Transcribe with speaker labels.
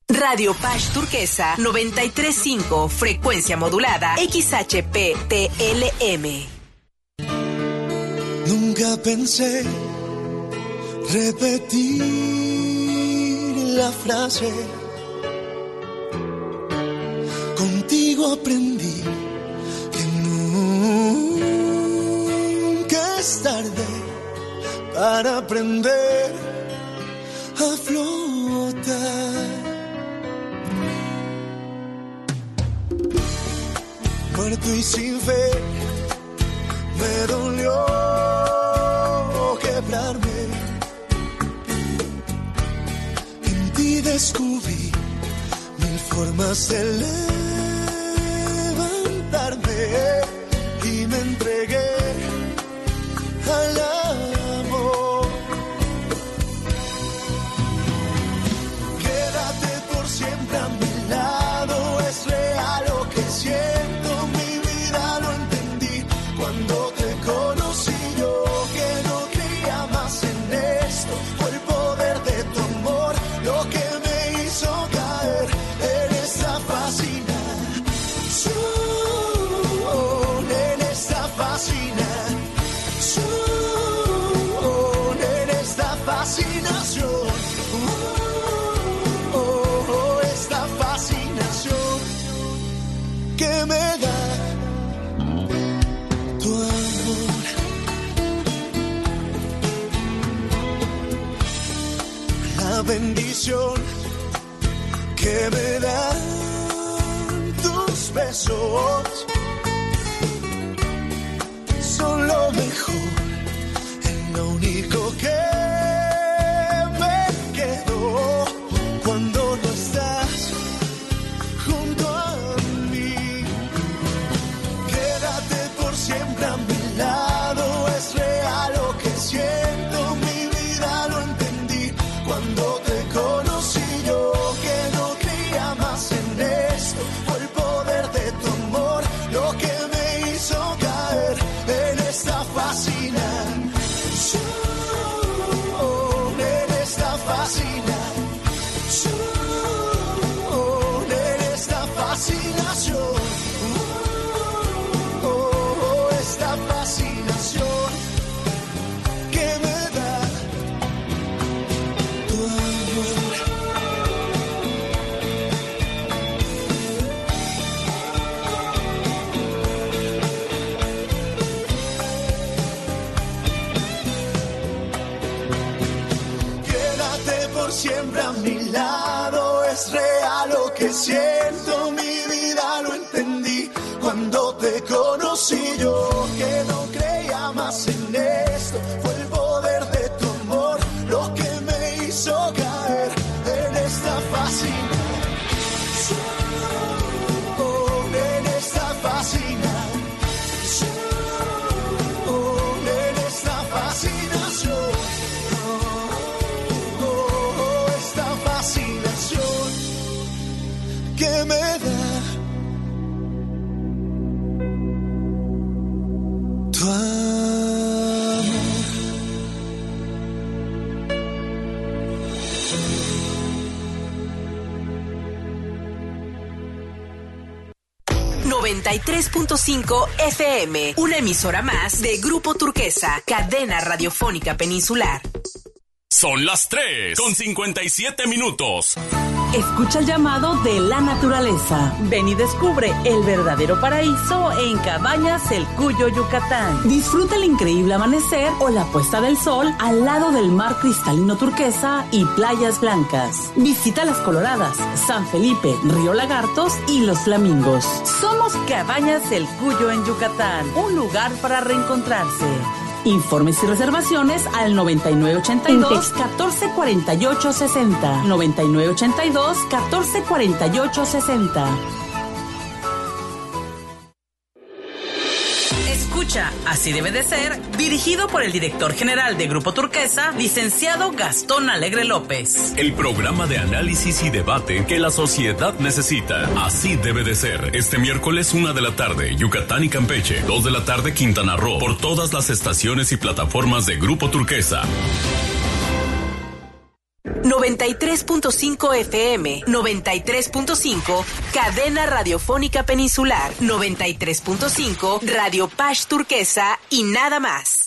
Speaker 1: Radio Paz Turquesa 93.5, frecuencia modulada, XHPTLM.
Speaker 2: Nunca pensé repetir la frase. Contigo aprendí que nunca es tarde para aprender a flotar. Muerto y sin fe, me dolió quebrarme. En ti descubrí mil formas de levantarme y me entregué al amor. Quédate por siempre a mi lado, es real lo que siento, mi vida lo entendí cuando te conocí. Yo que no creía más en esto, fue el poder de tu amor lo que me hizo caer en esta fascinación, en esta fascinación, en esta fascinación, esta fascinación que me da tu amor. La bendición que me dan tus besos son lo mejor, es lo único que me quedó cuando no estás junto a mí. Quédate por siempre a mi lado, es real lo que siento, mi vida lo entendí cuando te conocí. Yo que no creía más en esto, fue el poder de tu amor lo que me hizo caer en esta fascinación, en esta fascinación, en esta fascinación, esta fascinación que me da tu amor. Quédate por siempre a mi lado, es real lo que siento, mi vida lo entendí cuando te conocí. Yo que no creía más en esto, fue el poder de tu amor lo que me hizo caer en esta fascinación, en esta fascinación, en esta fascinación, esta fascinación que me da tu amor.
Speaker 1: 93.5 FM, una emisora más de Grupo Turquesa, cadena radiofónica peninsular.
Speaker 3: Son las 3:57.
Speaker 4: Escucha el llamado de la naturaleza. Ven y descubre el verdadero paraíso en Cabañas El Cuyo, Yucatán. Disfruta el increíble amanecer o la puesta del sol al lado del mar cristalino turquesa y playas blancas. Visita Las Coloradas, San Felipe, Río Lagartos y Los Flamingos. Somos Cabañas El Cuyo en Yucatán, un lugar para reencontrarse. Informes y reservaciones al 9982-1448-60. 9982-1448-60.
Speaker 1: Escucha, así debe de ser, dirigido por el director general de Grupo Turquesa, licenciado Gastón Alegre López.
Speaker 3: El programa de análisis y debate que la sociedad necesita. Así debe de ser. Este miércoles 1 de la tarde, Yucatán y Campeche. 2 de la tarde, Quintana Roo. Por todas las estaciones y plataformas de Grupo Turquesa.
Speaker 5: 93.5 FM, 93.5 Cadena Radiofónica Peninsular, 93.5 Radio Paz Turquesa y nada más.